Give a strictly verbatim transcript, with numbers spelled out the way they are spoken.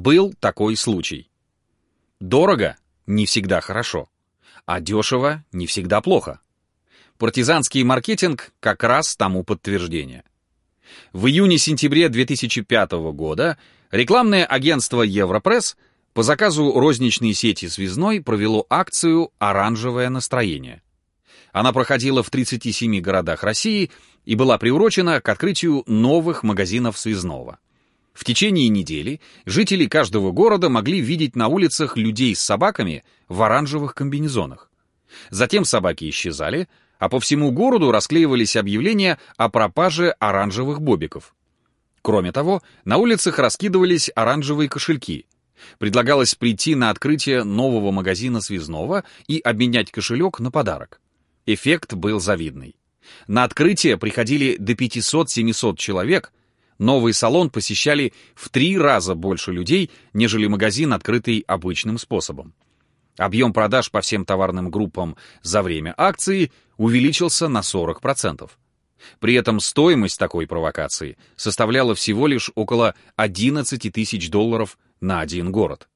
Был такой случай. Дорого — не всегда хорошо, а дешево — не всегда плохо. Партизанский маркетинг как раз тому подтверждение. В июне-сентябре две тысячи пятого года рекламное агентство «Европресс» по заказу розничной сети «Связной» провело акцию «Оранжевое настроение». Она проходила в тридцати семи городах России и была приурочена к открытию новых магазинов «Связного». В течение недели жители каждого города могли видеть на улицах людей с собаками в оранжевых комбинезонах. Затем собаки исчезали, а по всему городу расклеивались объявления о пропаже оранжевых бобиков. Кроме того, на улицах раскидывались оранжевые кошельки. Предлагалось прийти на открытие нового магазина «Связного» и обменять кошелек на подарок. Эффект был завидный. На открытие приходили до пятисот-семисот человек, новый салон посещали в три раза больше людей, нежели магазин, открытый обычным способом. Объем продаж по всем товарным группам за время акции увеличился на сорок процентов. При этом стоимость такой провокации составляла всего лишь около одиннадцати тысяч долларов на один город.